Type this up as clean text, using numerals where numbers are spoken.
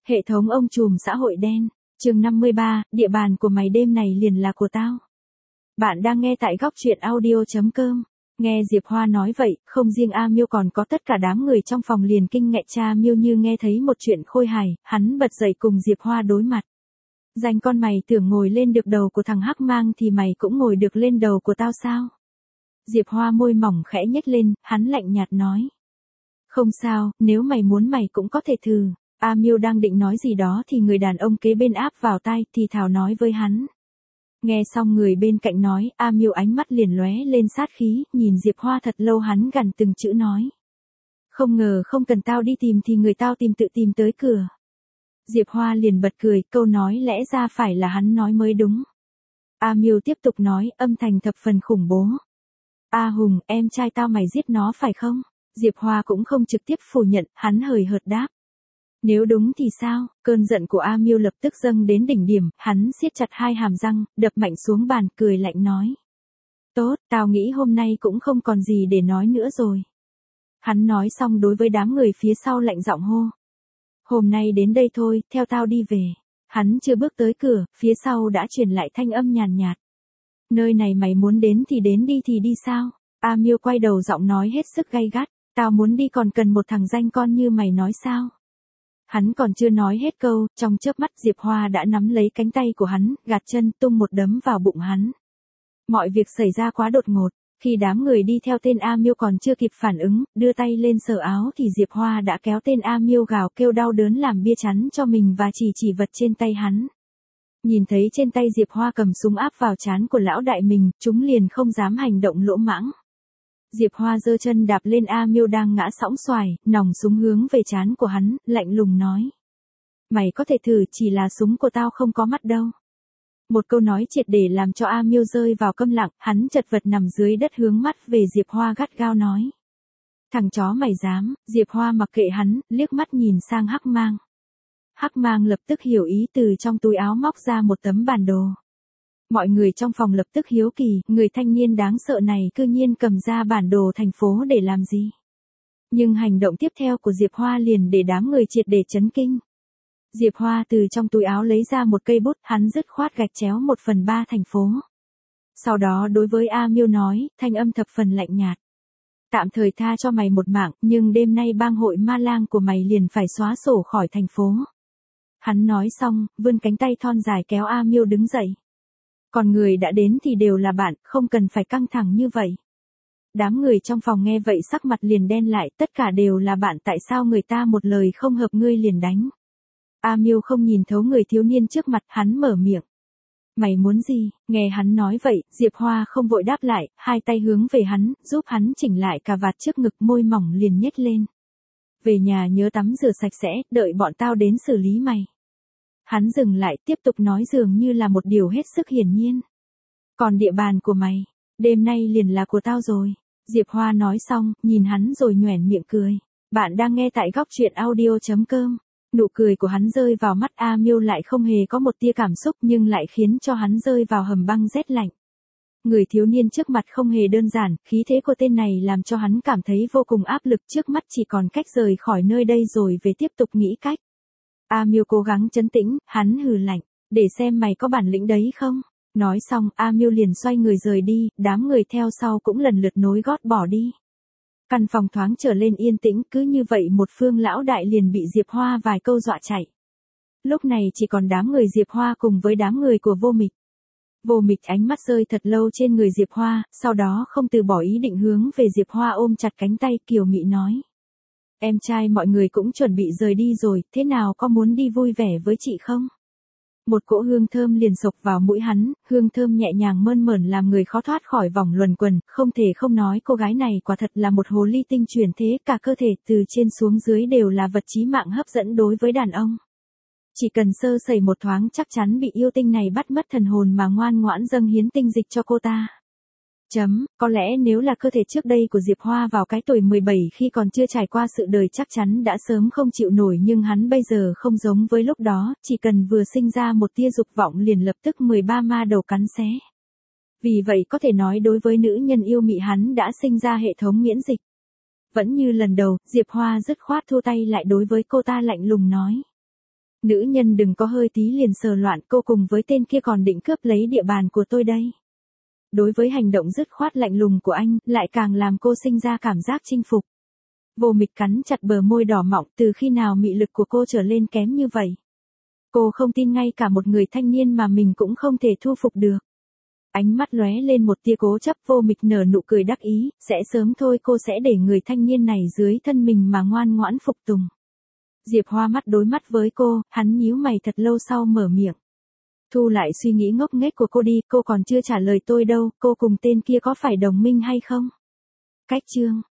Hệ thống ông trùm xã hội đen. Chương 53, địa bàn của mày đêm này liền là của tao. Bạn đang nghe tại góc truyện audio.com. Nghe Diệp Hoa nói vậy, không riêng A Miêu còn có tất cả đám người trong phòng liền kinh ngạc. Cha Miêu như nghe thấy một chuyện khôi hài, hắn bật dậy cùng Diệp Hoa đối mặt. Dành con mày tưởng ngồi lên được đầu của thằng Hắc Mang thì mày cũng ngồi được lên đầu của tao sao? Diệp Hoa môi mỏng khẽ nhếch lên, hắn lạnh nhạt nói. Không sao, nếu mày muốn mày cũng có thể thử. A Miêu đang định nói gì đó thì người đàn ông kế bên áp vào tai thì thào nói với hắn. Nghe xong người bên cạnh nói, A Miêu ánh mắt liền lóe lên sát khí, nhìn Diệp Hoa thật lâu hắn gằn từng chữ nói. Không ngờ không cần tao đi tìm thì người tao tìm tự tìm tới cửa. Diệp Hoa liền bật cười, câu nói lẽ ra phải là hắn nói mới đúng. A Miêu tiếp tục nói, âm thanh thập phần khủng bố. A Hùng, em trai tao mày giết nó phải không? Diệp Hoa cũng không trực tiếp phủ nhận, hắn hời hợt đáp. Nếu đúng thì sao? Cơn giận của A Miêu lập tức dâng đến đỉnh điểm, hắn siết chặt hai hàm răng, đập mạnh xuống bàn, cười lạnh nói. Tốt, tao nghĩ hôm nay cũng không còn gì để nói nữa rồi. Hắn nói xong đối với đám người phía sau lạnh giọng hô. Hôm nay đến đây thôi, theo tao đi về. Hắn chưa bước tới cửa, phía sau đã truyền lại thanh âm nhàn nhạt. Nơi này mày muốn đến thì đi sao? A Miêu quay đầu giọng nói hết sức gay gắt. Tao muốn đi còn cần một thằng danh con như mày nói sao? Hắn còn chưa nói hết câu, trong chớp mắt Diệp Hoa đã nắm lấy cánh tay của hắn, gạt chân tung một đấm vào bụng hắn. Mọi việc xảy ra quá đột ngột, khi đám người đi theo tên A Miêu còn chưa kịp phản ứng, đưa tay lên sờ áo thì Diệp Hoa đã kéo tên A Miêu gào kêu đau đớn làm bia chắn cho mình và chỉ vật trên tay hắn. Nhìn thấy trên tay Diệp Hoa cầm súng áp vào trán của lão đại mình, chúng liền không dám hành động lỗ mãng. Diệp Hoa giơ chân đạp lên A Miêu đang ngã sõng xoài, nòng súng hướng về trán của hắn, lạnh lùng nói. Mày có thể thử, chỉ là súng của tao không có mắt đâu. Một câu nói triệt để làm cho A Miêu rơi vào câm lặng, hắn chật vật nằm dưới đất hướng mắt về Diệp Hoa gắt gao nói. Thằng chó mày dám? Diệp Hoa mặc kệ hắn, liếc mắt nhìn sang Hắc Mang. Hắc Mang lập tức hiểu ý, từ trong túi áo móc ra một tấm bản đồ. Mọi người trong phòng lập tức hiếu kỳ, người thanh niên đáng sợ này cư nhiên cầm ra bản đồ thành phố để làm gì. Nhưng hành động tiếp theo của Diệp Hoa liền để đám người triệt để chấn kinh. Diệp Hoa từ trong túi áo lấy ra một cây bút, hắn dứt khoát gạch chéo 1/3 thành phố. Sau đó đối với A Miêu nói, thanh âm thập phần lạnh nhạt. Tạm thời tha cho mày một mạng, nhưng đêm nay bang hội ma lang của mày liền phải xóa sổ khỏi thành phố. Hắn nói xong, vươn cánh tay thon dài kéo A Miêu đứng dậy. Còn người đã đến thì đều là bạn, không cần phải căng thẳng như vậy. Đám người trong phòng nghe vậy sắc mặt liền đen lại, tất cả đều là bạn, tại sao người ta một lời không hợp ngươi liền đánh. A Miêu không nhìn thấu người thiếu niên trước mặt, hắn mở miệng. Mày muốn gì? Nghe hắn nói vậy, Diệp Hoa không vội đáp lại, hai tay hướng về hắn, giúp hắn chỉnh lại cà vạt trước ngực, môi mỏng liền nhếch lên. Về nhà nhớ tắm rửa sạch sẽ, đợi bọn tao đến xử lý mày. Hắn dừng lại, tiếp tục nói dường như là một điều hết sức hiển nhiên. Còn địa bàn của mày, đêm nay liền là của tao rồi. Diệp Hoa nói xong, nhìn hắn rồi nhoẻn miệng cười. Bạn đang nghe tại góc truyện audio.com. Nụ cười của hắn rơi vào mắt A Miêu lại không hề có một tia cảm xúc nhưng lại khiến cho hắn rơi vào hầm băng rét lạnh. Người thiếu niên trước mặt không hề đơn giản, khí thế của tên này làm cho hắn cảm thấy vô cùng áp lực, trước mắt chỉ còn cách rời khỏi nơi đây rồi về tiếp tục nghĩ cách. A Miêu cố gắng trấn tĩnh, hắn hừ lạnh, để xem mày có bản lĩnh đấy không. Nói xong, A Miêu liền xoay người rời đi, đám người theo sau cũng lần lượt nối gót bỏ đi. Căn phòng thoáng trở lên yên tĩnh, cứ như vậy một phương lão đại liền bị Diệp Hoa vài câu dọa chạy. Lúc này chỉ còn đám người Diệp Hoa cùng với đám người của Vô Mịch. Vô Mịch ánh mắt rơi thật lâu trên người Diệp Hoa, sau đó không từ bỏ ý định hướng về Diệp Hoa ôm chặt cánh tay, kiều mị nói. Em trai mọi người cũng chuẩn bị rời đi rồi, thế nào có muốn đi vui vẻ với chị không? Một cỗ hương thơm liền sộc vào mũi hắn, hương thơm nhẹ nhàng mơn mởn làm người khó thoát khỏi vòng luẩn quẩn, không thể không nói cô gái này quả thật là một hồ ly tinh chuyển thế, cả cơ thể từ trên xuống dưới đều là vật chí mạng hấp dẫn đối với đàn ông. Chỉ cần sơ sẩy một thoáng chắc chắn bị yêu tinh này bắt mất thần hồn mà ngoan ngoãn dâng hiến tinh dịch cho cô ta. Có lẽ nếu là cơ thể trước đây của Diệp Hoa vào cái tuổi 17 khi còn chưa trải qua sự đời chắc chắn đã sớm không chịu nổi, nhưng hắn bây giờ không giống với lúc đó, chỉ cần vừa sinh ra một tia dục vọng liền lập tức 13 ma đầu cắn xé. Vì vậy có thể nói đối với nữ nhân yêu mị hắn đã sinh ra hệ thống miễn dịch. Vẫn như lần đầu, Diệp Hoa dứt khoát thu tay lại đối với cô ta lạnh lùng nói. Nữ nhân đừng có hơi tí liền sờ loạn, cô cùng với tên kia còn định cướp lấy địa bàn của tôi đây. Đối với hành động dứt khoát lạnh lùng của anh, lại càng làm cô sinh ra cảm giác chinh phục. Vô Mịch cắn chặt bờ môi đỏ mọng, từ khi nào mị lực của cô trở lên kém như vậy? Cô không tin ngay cả một người thanh niên mà mình cũng không thể thu phục được. Ánh mắt lóe lên một tia cố chấp, Vô Mịch nở nụ cười đắc ý, sẽ sớm thôi, cô sẽ để người thanh niên này dưới thân mình mà ngoan ngoãn phục tùng. Diệp Hoa mắt đối mắt với cô, hắn nhíu mày thật lâu sau mở miệng. Thu lại suy nghĩ ngốc nghếch của cô đi, cô còn chưa trả lời tôi đâu, cô cùng tên kia có phải đồng minh hay không? Cách chương